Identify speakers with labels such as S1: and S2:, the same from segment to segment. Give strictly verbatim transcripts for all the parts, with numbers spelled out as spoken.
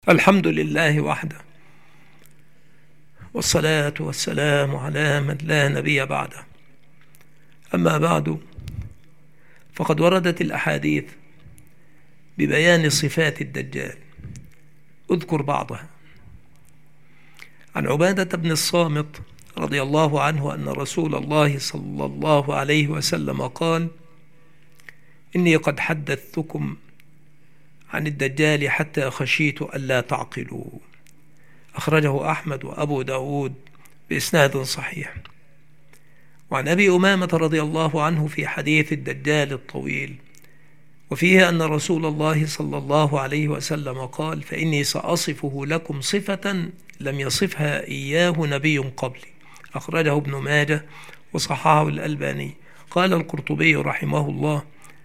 S1: الحمد لله وحده، والصلاة والسلام على من لا نبي بعده. أما بعد، فقد وردت الأحاديث ببيان صفات الدجال. أذكر بعضها. عن عبادة بن الصامت رضي الله عنه أن رسول الله صلى الله عليه وسلم قال: إني قد حدثتكم عن الدجال حتى خشيت ألا تعقلوا. أخرجه أحمد وأبو داود بإسناد صحيح. وعن أبي أمامة رضي الله عنه في حديث الدجال الطويل، وفيه أن رسول الله صلى الله عليه وسلم قال: فإني سأصفه لكم صفة لم يصفها إياه نبي قبلي. أخرجه ابن ماجه وصححه الألباني. قال القرطبي رحمه الله: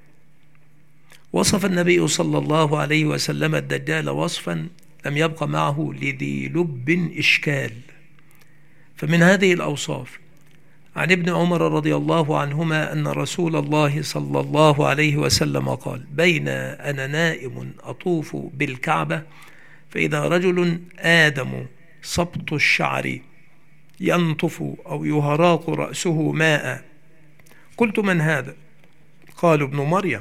S1: وصف النبي صلى الله عليه وسلم الدجال وصفا لم يبق معه لذي لب إشكال. فمن هذه الأوصاف عن ابن عمر رضي الله عنهما أن رسول الله صلى الله عليه وسلم قال: بين أنا نائم أطوف بالكعبة فإذا رجل آدم سبط الشعر ينطف أو يهراق رأسه ماء. قلت: من هذا؟ قالوا: ابن مريم.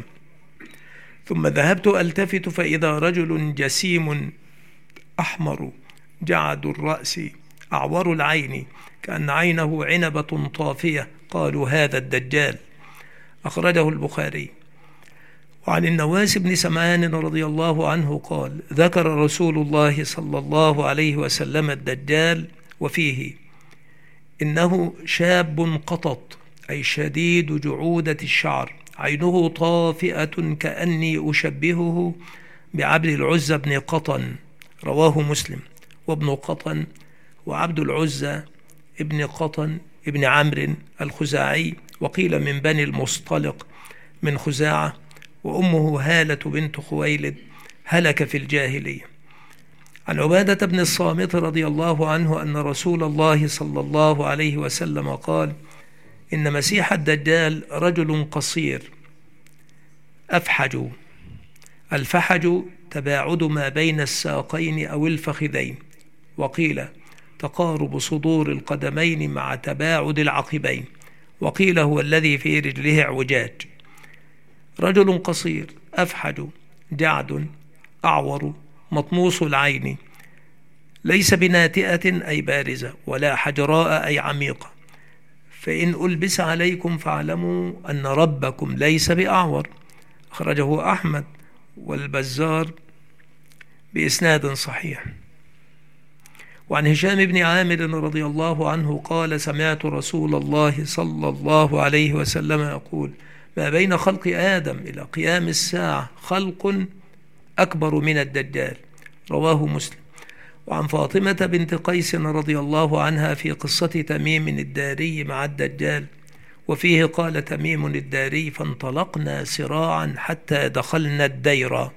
S1: ثم ذهبت ألتفت فإذا رجل جسيم أحمر جعد الرأس أعور العين كأن عينه عنبة طافية. قالوا: هذا الدجال. أخرجه البخاري. وعن النواس بن سمعان رضي الله عنه قال: ذكر رسول الله صلى الله عليه وسلم الدجال وفيه: إنه شاب قطط، أي شديد جعودة الشعر، عينه طافئة كأني أشبهه بعبد العزى بن قطن. رواه مسلم. وابن قطن وعبد العزى ابن قطن ابن عمرو الخزاعي، وقيل من بني المصطلق من خزاعة، وأمه هالة بنت خويلد، هلك في الجاهلية. عن عبادة بن الصامت رضي الله عنه أن رسول الله صلى الله عليه وسلم قال: إن مسيح الدجال رجل قصير أفحج. الفحج تباعد ما بين الساقين أو الفخذين، وقيل تقارب صدور القدمين مع تباعد العقبين، وقيل هو الذي في رجله اعوجاج. رجل قصير أفحج جعد أعور مطموس العين، ليس بناتئة أي بارزة، ولا حجراء أي عميقة. فإن ألبس عليكم فاعلموا أن ربكم ليس بأعور. أخرجه أحمد والبزار بإسناد صحيح. وعن هشام بن عامر رضي الله عنه قال: سمعت رسول الله صلى الله عليه وسلم يقول: ما بين خلق آدم إلى قيام الساعة خلق أكبر من الدجال. رواه مسلم. وعن فاطمة بنت قيس رضي الله عنها في قصة تميم الداري مع الدجال، وفيه قال تميم الداري: فانطلقنا سراعا حتى دخلنا الديرة،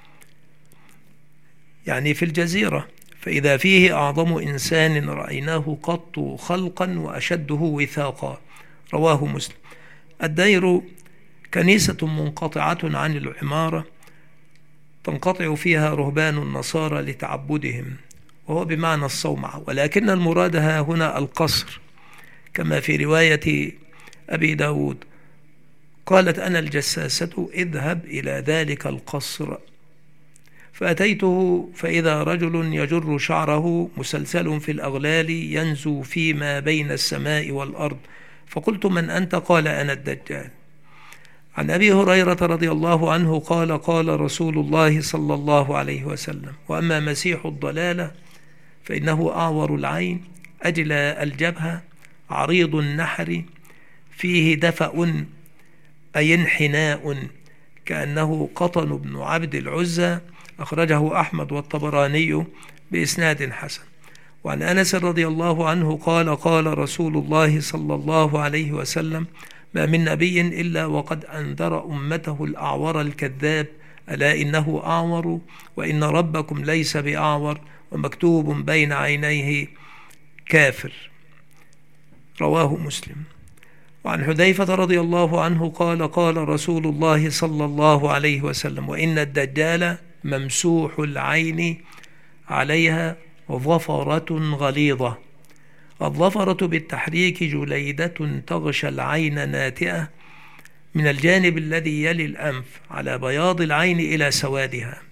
S1: يعني في الجزيرة، فإذا فيه أعظم إنسان رأيناه قط خلقا وأشده وثاقا. رواه مسلم. الدير كنيسة منقطعة عن العمارة تنقطع فيها رهبان النصارى لتعبدهم، وهو بمعنى الصومعة، ولكن المراد ها هنا القصر، كما في رواية أبي داود قالت: أنا الجساسة اذهب إلى ذلك القصر. فأتيته فإذا رجل يجر شعره مسلسل في الأغلال ينزو فيما بين السماء والأرض. فقلت: من أنت؟ قال: أنا الدجال. عن أبي هريرة رضي الله عنه قال: قال رسول الله صلى الله عليه وسلم: وأما مسيح الضلالة فإنه أعور العين أجلى الجبهة عريض النحر فيه دفأ أي انحناء كأنه قطن بن عبد العزى. أخرجه أحمد والطبراني بإسناد حسن. وعن أنس رضي الله عنه قال: قال رسول الله صلى الله عليه وسلم: ما من نبي إلا وقد أنذر أمته الأعور الكذاب: ألا إنه أعور، وإن ربكم ليس بأعور، ومكتوب بين عينيه كافر. رواه مسلم. وعن حذيفة رضي الله عنه قال: قال رسول الله صلى الله عليه وسلم: وإن الدجال ممسوح العين عليها ظفرة غليظة. الظفرة بالتحريك جليدة تغشى العين ناتئة من الجانب الذي يلي الأنف على بياض العين إلى سوادها،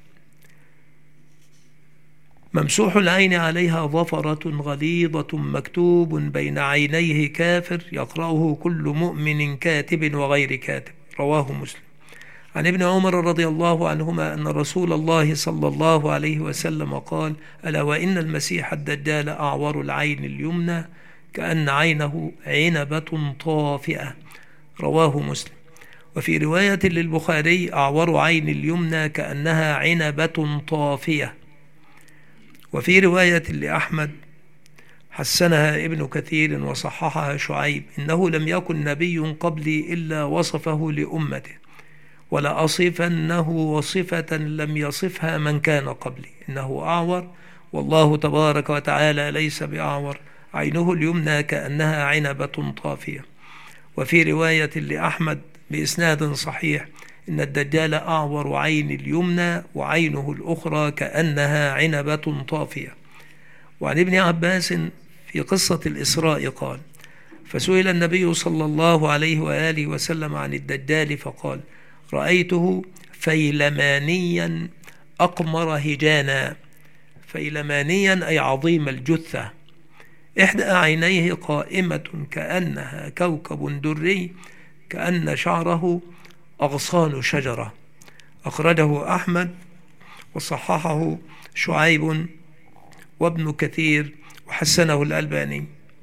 S1: ممسوح العين عليها ظفرة غليظة مكتوب بين عينيه كافر يقرأه كل مؤمن كاتب وغير كاتب. رواه مسلم. عن ابن عمر رضي الله عنهما أن رسول الله صلى الله عليه وسلم قال: ألا وإن المسيح الدجال أعور العين اليمنى كأن عينه عنبة طافئة. رواه مسلم. وفي رواية للبخاري: أعور عين اليمنى كأنها عنبة طافية. وفي رواية لأحمد حسنها ابن كثير وصححها شعيب: إنه لم يكن نبي قبلي إلا وصفه لأمته، ولا أصفنه وصفة لم يصفها من كان قبلي، إنه أعور والله تبارك وتعالى ليس بأعور، عينه اليمنى كأنها عنبة طافية. وفي رواية لأحمد بإسناد صحيح: إن الدجال أعور عين اليمنى وعينه الأخرى كأنها عنبة طافية. وعن ابن عباس في قصة الإسراء قال: فسئل النبي صلى الله عليه وآله وسلم عن الدجال فقال: رأيته فيلمانيا أقمر هجانا. فيلمانيا أي عظيم الجثة، إحدى عينيه قائمة كأنها كوكب دري كأن شعره أغصان شجرة. أخرجه أحمد وصححه شعيب وابن كثير وحسنه الألباني.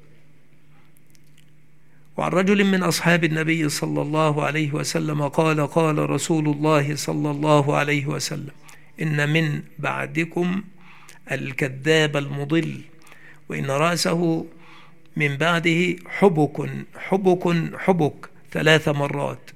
S1: وعن رجل من أصحاب النبي صلى الله عليه وسلم قال: قال رسول الله صلى الله عليه وسلم: إن من بعدكم الكذاب المضل، وإن رأسه من بعده حبك حبك حبك ثلاث مرات.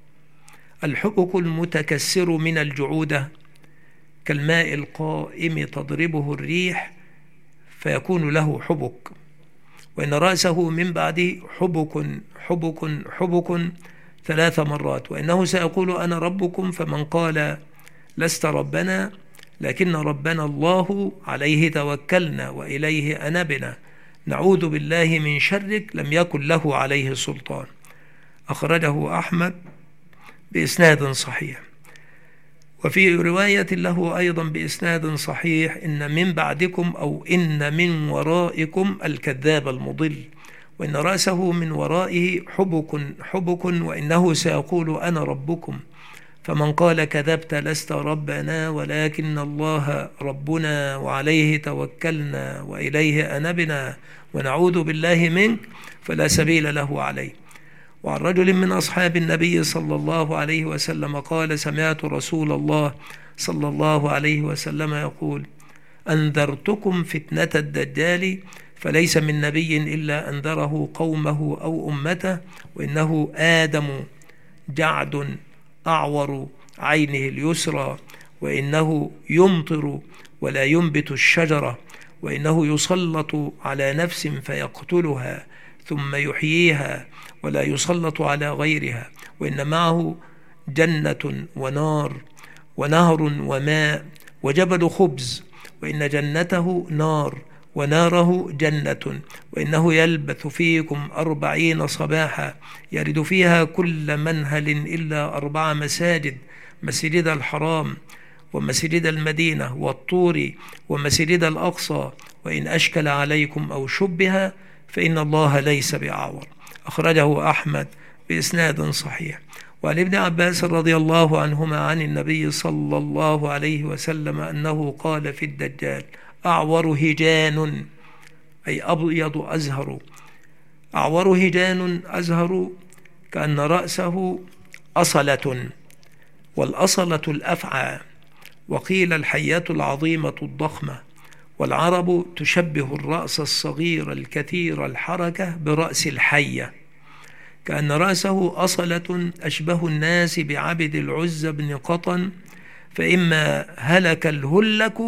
S1: الحبك المتكسر من الجعودة كالماء القائم تضربه الريح فيكون له حبك. وإن رأسه من بعده حبك حبك حبك ثلاث مرات، وإنه سيقول: أنا ربكم، فمن قال لست ربنا لكن ربنا الله عليه توكلنا وإليه أنبنا، نعوذ بالله من شرك، لم يكن له عليه سلطان. أخرجه أحمد بإسناد صحيح. وفي رواية له أيضا بإسناد صحيح: إن من بعدكم أو إن من ورائكم الكذاب المضل، وإن رأسه من ورائه حبك حبك، وإنه سيقول: أنا ربكم، فمن قال كذبت لست ربنا ولكن الله ربنا وعليه توكلنا وإليه أنبنا ونعوذ بالله منك، فلا سبيل له عليه. وعن رجل من أصحاب النبي صلى الله عليه وسلم قال: سمعت رسول الله صلى الله عليه وسلم يقول: أنذرتكم فتنة الدجال، فليس من نبي إلا أنذره قومه أو أمته، وإنه آدم جعد أعور عينه اليسرى، وإنه يمطر ولا ينبت الشجرة، وإنه يسلط على نفس فيقتلها ثم يحييها ولا يسلط على غيرها، وإن معه جنة ونار ونهر وماء وجبل خبز، وإن جنته نار وناره جنة، وإنه يلبث فيكم أربعين صباحا يرد فيها كل منهل إلا أربع مساجد: مسجد الحرام ومسجد المدينة والطور ومسجد الأقصى، وإن أشكل عليكم أو شبه فإن الله ليس بأعور. أخرجه أحمد بإسناد صحيح. وعن ابن عباس رضي الله عنهما عن النبي صلى الله عليه وسلم أنه قال في الدجال: أعور هجان، أي أبيض أزهر. أعور هجان أزهر كأن رأسه أصلة، والأصلة الأفعى، وقيل الحياة العظيمة الضخمة، والعرب تشبه الرأس الصغير الكثير الحركة برأس الحية، كأن رأسه أصلة أشبه الناس بعبد العزى بن قطن، فإما هلك الهلك،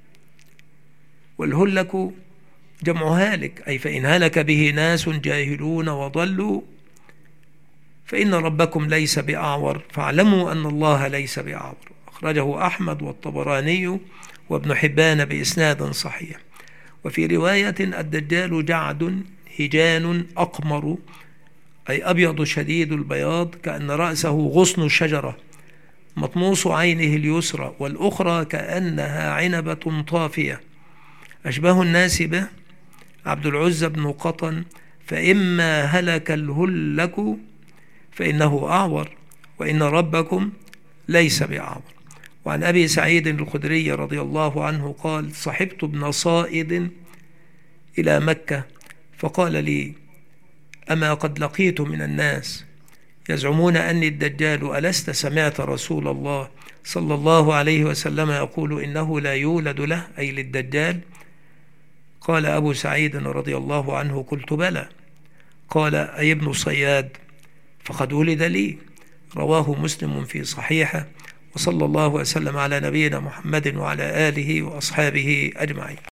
S1: والهلك جمع هالك، أي فإن هلك به ناس جاهلون وضلوا فإن ربكم ليس بأعور، فاعلموا أن الله ليس بأعور. أخرجه أحمد والطبراني وابن حبان بإسناد صحيح. وفي رواية الدجال جعد هجان أقمر، أي أبيض شديد البياض كأن رأسه غصن الشجرة، مطموس عينه اليسرى والأخرى كأنها عنبة طافية، أشبه الناس به عبد العزى بن قطن، فإما هلك الهلك فإنه أعور وإن ربكم ليس بأعور. وعن أبي سعيد الخدري رضي الله عنه قال: صحبت ابن صائد إلى مكة فقال لي: أما قد لقيت من الناس يزعمون أني الدجال، ألست سمعت رسول الله صلى الله عليه وسلم يقول إنه لا يولد له، أي للدجال؟ قال أبو سعيد رضي الله عنه: قلت بلى. قال: أي ابن صياد؟ فقد ولد لي. رواه مسلم في صحيحه. وصلى الله وسلم على نبينا محمد وعلى آله وأصحابه أجمعين.